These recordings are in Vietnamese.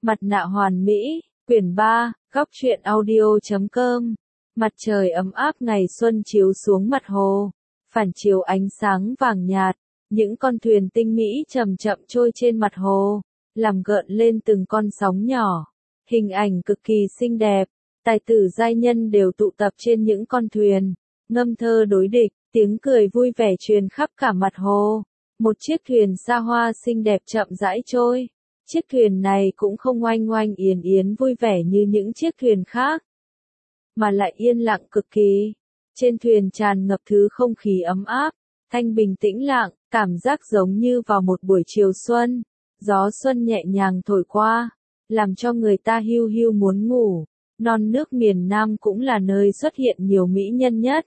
Mặt nạ hoàn mỹ, quyển 3, góc truyện audio.com. Mặt trời ấm áp ngày xuân chiếu xuống mặt hồ, phản chiếu ánh sáng vàng nhạt, những con thuyền tinh mỹ chậm chậm trôi trên mặt hồ, làm gợn lên từng con sóng nhỏ. Hình ảnh cực kỳ xinh đẹp, tài tử giai nhân đều tụ tập trên những con thuyền, ngâm thơ đối địch, tiếng cười vui vẻ truyền khắp cả mặt hồ. Một chiếc thuyền xa hoa xinh đẹp chậm rãi trôi. Chiếc thuyền này cũng không oanh oanh yến yến vui vẻ như những chiếc thuyền khác, mà lại yên lặng cực kỳ. Trên thuyền tràn ngập thứ không khí ấm áp, thanh bình tĩnh lặng, cảm giác giống như vào một buổi chiều xuân. Gió xuân nhẹ nhàng thổi qua, làm cho người ta hiu hiu muốn ngủ. Non nước miền Nam cũng là nơi xuất hiện nhiều mỹ nhân nhất.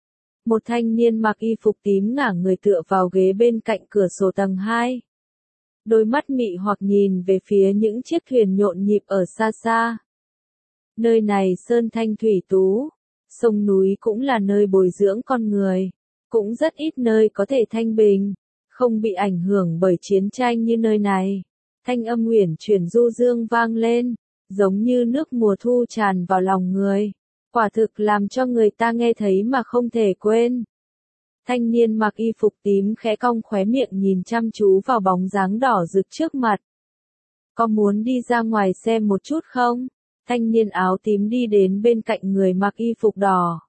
Một thanh niên mặc y phục tím ngả người tựa vào ghế bên cạnh cửa sổ tầng 2. Đôi mắt mị hoặc nhìn về phía những chiếc thuyền nhộn nhịp ở xa xa. Nơi này sơn thanh thủy tú, sông núi cũng là nơi bồi dưỡng con người, cũng rất ít nơi có thể thanh bình, không bị ảnh hưởng bởi chiến tranh như nơi này. Thanh âm uyển chuyển du dương vang lên, giống như nước mùa thu tràn vào lòng người, quả thực làm cho người ta nghe thấy mà không thể quên. Thanh niên mặc y phục tím khẽ cong khóe miệng nhìn chăm chú vào bóng dáng đỏ rực trước mặt. Có muốn đi ra ngoài xem một chút không? Thanh niên áo tím đi đến bên cạnh người mặc y phục đỏ.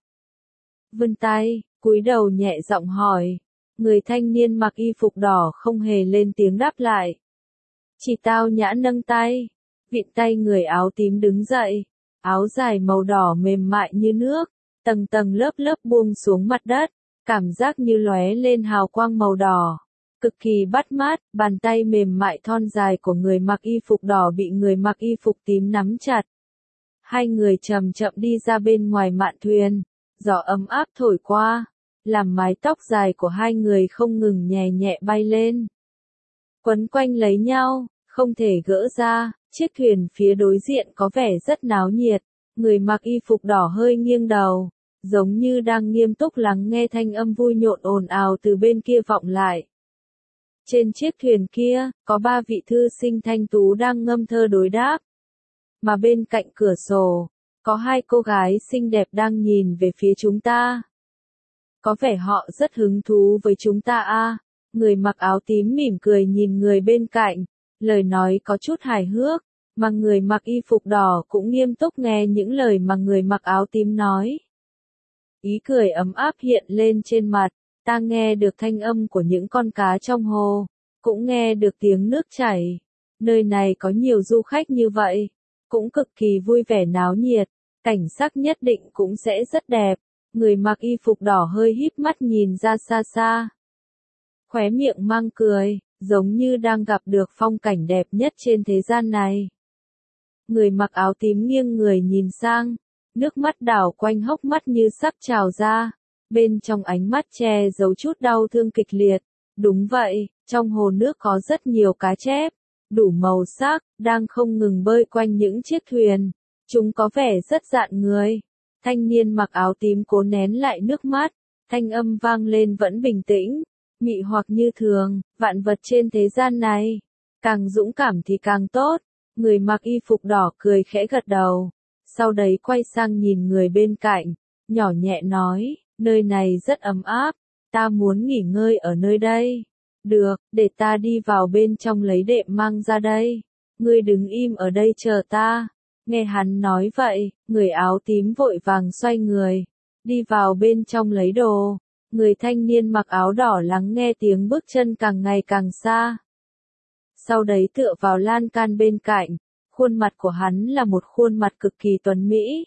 Vươn tay, cúi đầu nhẹ giọng hỏi. Người thanh niên mặc y phục đỏ không hề lên tiếng đáp lại. Chỉ tao nhã nâng tay, vịn tay người áo tím đứng dậy. Áo dài màu đỏ mềm mại như nước, tầng tầng lớp lớp buông xuống mặt đất. Cảm giác như lóe lên hào quang màu đỏ, cực kỳ bắt mắt. Bàn tay mềm mại thon dài của người mặc y phục đỏ bị người mặc y phục tím nắm chặt. Hai người chậm chậm đi ra bên ngoài mạn thuyền, gió ấm áp thổi qua, làm mái tóc dài của hai người không ngừng nhẹ nhẹ bay lên, quấn quanh lấy nhau, không thể gỡ ra. Chiếc thuyền phía đối diện có vẻ rất náo nhiệt, người mặc y phục đỏ hơi nghiêng đầu, giống như đang nghiêm túc lắng nghe thanh âm vui nhộn ồn ào từ bên kia vọng lại. Trên chiếc thuyền kia, có 3 vị thư sinh thanh tú đang ngâm thơ đối đáp. Mà bên cạnh cửa sổ, có 2 cô gái xinh đẹp đang nhìn về phía chúng ta. Có vẻ họ rất hứng thú với chúng ta à. Người mặc áo tím mỉm cười nhìn người bên cạnh, lời nói có chút hài hước, mà người mặc y phục đỏ cũng nghiêm túc nghe những lời mà người mặc áo tím nói. Ý cười ấm áp hiện lên trên mặt, ta nghe được thanh âm của những con cá trong hồ, cũng nghe được tiếng nước chảy. Nơi này có nhiều du khách như vậy, cũng cực kỳ vui vẻ náo nhiệt, cảnh sắc nhất định cũng sẽ rất đẹp. Người mặc y phục đỏ hơi híp mắt nhìn ra xa xa, khóe miệng mang cười, giống như đang gặp được phong cảnh đẹp nhất trên thế gian này. Người mặc áo tím nghiêng người nhìn sang, nước mắt đảo quanh hốc mắt như sắp trào ra, bên trong ánh mắt che giấu chút đau thương kịch liệt. Đúng vậy, trong hồ nước có rất nhiều cá chép, đủ màu sắc, đang không ngừng bơi quanh những chiếc thuyền. Chúng có vẻ rất dạn người. Thanh niên mặc áo tím cố nén lại nước mắt, thanh âm vang lên vẫn bình tĩnh, mị hoặc như thường. Vạn vật trên thế gian này, càng dũng cảm thì càng tốt. Người mặc y phục đỏ cười khẽ gật đầu, sau đấy quay sang nhìn người bên cạnh, nhỏ nhẹ nói, nơi này rất ấm áp, ta muốn nghỉ ngơi ở nơi đây. Được, để ta đi vào bên trong lấy đệm mang ra đây. Ngươi đứng im ở đây chờ ta. Nghe hắn nói vậy, người áo tím vội vàng xoay người, đi vào bên trong lấy đồ. Người thanh niên mặc áo đỏ lắng nghe tiếng bước chân càng ngày càng xa. Sau đấy tựa vào lan can bên cạnh, khuôn mặt của hắn là một khuôn mặt cực kỳ tuấn mỹ,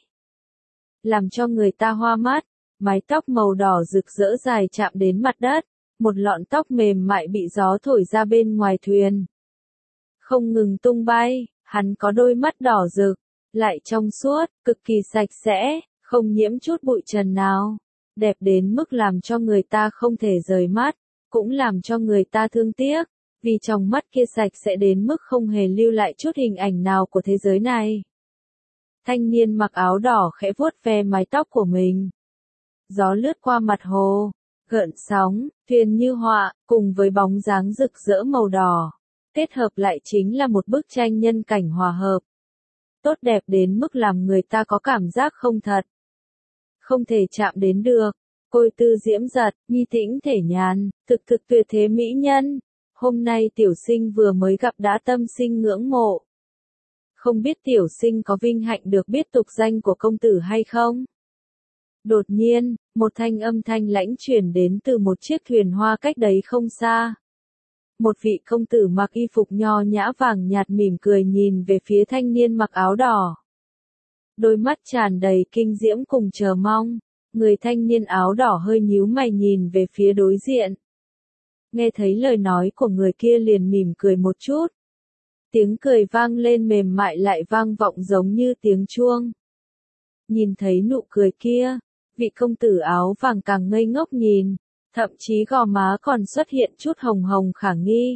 làm cho người ta hoa mắt. Mái tóc màu đỏ rực rỡ dài chạm đến mặt đất, một lọn tóc mềm mại bị gió thổi ra bên ngoài thuyền, không ngừng tung bay. Hắn có đôi mắt đỏ rực, lại trong suốt, cực kỳ sạch sẽ, không nhiễm chút bụi trần nào, đẹp đến mức làm cho người ta không thể rời mắt, cũng làm cho người ta thương tiếc, vì trong mắt kia sạch sẽ đến mức không hề lưu lại chút hình ảnh nào của thế giới này. Thanh niên mặc áo đỏ khẽ vuốt ve mái tóc của mình. Gió lướt qua mặt hồ, gợn sóng, thuyền như họa, cùng với bóng dáng rực rỡ màu đỏ. kết hợp lại chính là một bức tranh nhân cảnh hòa hợp. Tốt đẹp đến mức làm người ta có cảm giác không thật. Không thể chạm đến được. Côi tư diễm giật, nhi tĩnh thể nhàn, thực thực tuyệt thế mỹ nhân. Hôm nay tiểu sinh vừa mới gặp đã tâm sinh ngưỡng mộ. Không biết tiểu sinh có vinh hạnh được biết tục danh của công tử hay không? Đột nhiên, một thanh âm thanh lãnh truyền đến từ một chiếc thuyền hoa cách đấy không xa. Một vị công tử mặc y phục nho nhã vàng nhạt mỉm cười nhìn về phía thanh niên mặc áo đỏ. Đôi mắt tràn đầy kinh diễm cùng chờ mong, người thanh niên áo đỏ hơi nhíu mày nhìn về phía đối diện. Nghe thấy lời nói của người kia liền mỉm cười một chút. Tiếng cười vang lên mềm mại lại vang vọng giống như tiếng chuông. Nhìn thấy nụ cười kia, vị công tử áo vàng càng ngây ngốc nhìn, thậm chí gò má còn xuất hiện chút hồng hồng khả nghi.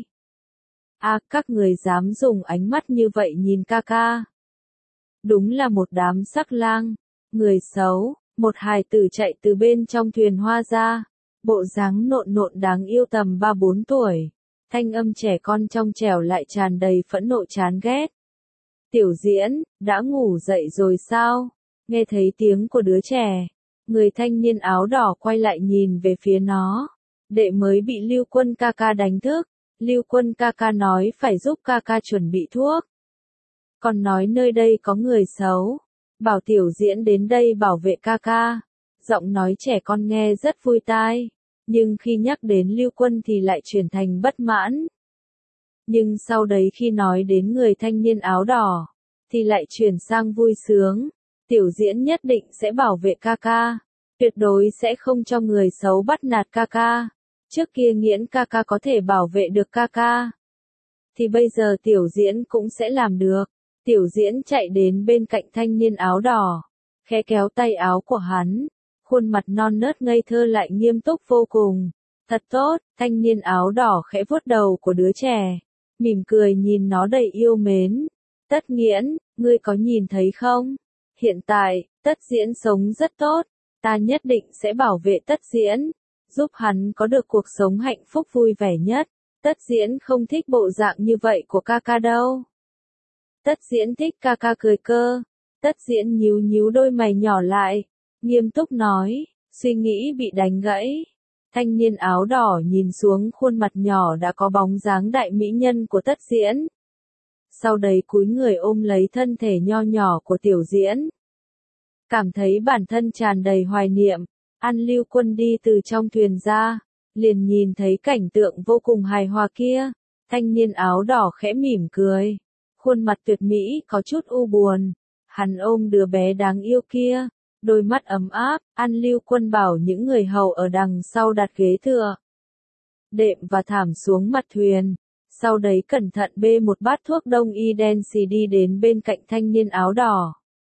Các người dám dùng ánh mắt như vậy nhìn ca ca. Đúng là một đám sắc lang, người xấu, một hài tử chạy từ bên trong thuyền hoa ra, bộ dáng nộn nộn đáng yêu tầm 3-4 tuổi. Thanh âm trẻ con trong trẻo lại tràn đầy phẫn nộ chán ghét. Tiểu Diễn, đã ngủ dậy rồi sao? Nghe thấy tiếng của đứa trẻ, người thanh niên áo đỏ quay lại nhìn về phía nó. Đệ mới bị Lưu Quân ca ca đánh thức, Lưu Quân ca ca nói phải giúp ca ca chuẩn bị thuốc. Còn nói nơi đây có người xấu, bảo Tiểu Diễn đến đây bảo vệ ca ca. Giọng nói trẻ con nghe rất vui tai. Nhưng khi nhắc đến Lưu Quân thì lại chuyển thành bất mãn. Nhưng sau đấy khi nói đến người thanh niên áo đỏ, thì lại chuyển sang vui sướng. Tiểu Diễn nhất định sẽ bảo vệ ca ca, tuyệt đối sẽ không cho người xấu bắt nạt ca ca. Trước kia Nghiễn ca ca có thể bảo vệ được ca ca, thì bây giờ Tiểu Diễn cũng sẽ làm được. Tiểu Diễn chạy đến bên cạnh thanh niên áo đỏ, khẽ kéo tay áo của hắn. Khuôn mặt non nớt ngây thơ lại nghiêm túc vô cùng. Thật tốt, thanh niên áo đỏ khẽ vuốt đầu của đứa trẻ, mỉm cười nhìn nó đầy yêu mến. Tất Nghiễn, ngươi có nhìn thấy không? Hiện tại, Tất Diễn sống rất tốt, ta nhất định sẽ bảo vệ Tất Diễn, giúp hắn có được cuộc sống hạnh phúc vui vẻ nhất. Tất Diễn không thích bộ dạng như vậy của ca ca đâu. Tất Diễn thích ca ca cười cơ. Tất Diễn nhíu nhíu đôi mày nhỏ lại, nghiêm túc nói, suy nghĩ bị đánh gãy. Thanh niên áo đỏ nhìn xuống khuôn mặt nhỏ đã có bóng dáng đại mỹ nhân của Tất Diễn. Sau đấy cúi người ôm lấy thân thể nho nhỏ của Tiểu Diễn. Cảm thấy bản thân tràn đầy hoài niệm, An Lưu Quân đi từ trong thuyền ra, liền nhìn thấy cảnh tượng vô cùng hài hòa kia. Thanh niên áo đỏ khẽ mỉm cười, khuôn mặt tuyệt mỹ có chút u buồn. Hắn ôm đứa bé đáng yêu kia. Đôi mắt ấm áp, An Lưu Quân bảo những người hầu ở đằng sau đặt ghế tựa đệm và thảm xuống mặt thuyền. Sau đấy cẩn thận bê một bát thuốc đông y đen xì đi đến bên cạnh thanh niên áo đỏ.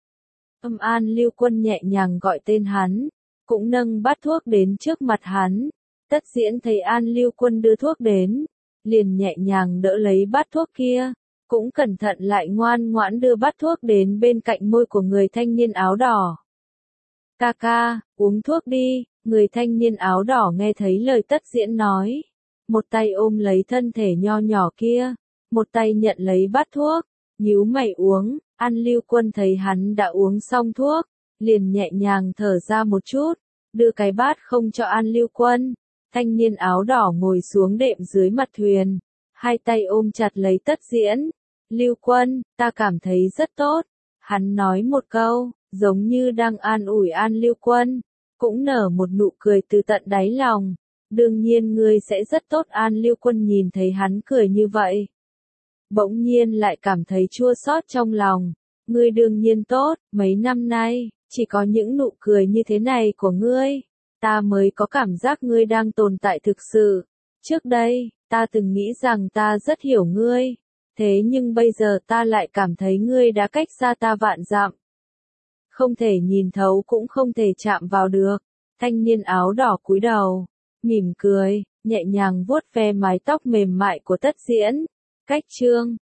An Lưu Quân nhẹ nhàng gọi tên hắn, cũng nâng bát thuốc đến trước mặt hắn. Tất Diễn thấy An Lưu Quân đưa thuốc đến, liền nhẹ nhàng đỡ lấy bát thuốc kia, cũng cẩn thận lại ngoan ngoãn đưa bát thuốc đến bên cạnh môi của người thanh niên áo đỏ. Ca ca, uống thuốc đi, người thanh niên áo đỏ nghe thấy lời Tất Diễn nói. Một tay ôm lấy thân thể nho nhỏ kia, một tay nhận lấy bát thuốc, nhíu mày uống. An Lưu Quân thấy hắn đã uống xong thuốc, liền nhẹ nhàng thở ra một chút, đưa cái bát không cho An Lưu Quân. Thanh niên áo đỏ ngồi xuống đệm dưới mặt thuyền, hai tay ôm chặt lấy Tất Diễn. Lưu Quân, ta cảm thấy rất tốt. Hắn nói một câu, giống như đang an ủi An Lưu Quân, cũng nở một nụ cười từ tận đáy lòng. Đương nhiên ngươi sẽ rất tốt. An Lưu Quân nhìn thấy hắn cười như vậy, bỗng nhiên lại cảm thấy chua xót trong lòng. Ngươi đương nhiên tốt, mấy năm nay, chỉ có những nụ cười như thế này của ngươi, ta mới có cảm giác ngươi đang tồn tại thực sự. Trước đây, ta từng nghĩ rằng ta rất hiểu ngươi, thế nhưng bây giờ ta lại cảm thấy ngươi đã cách xa ta vạn dặm. Không thể nhìn thấu cũng không thể chạm vào được. Thanh niên áo đỏ cúi đầu, mỉm cười, nhẹ nhàng vuốt ve mái tóc mềm mại của Tất Diễn. Cách chương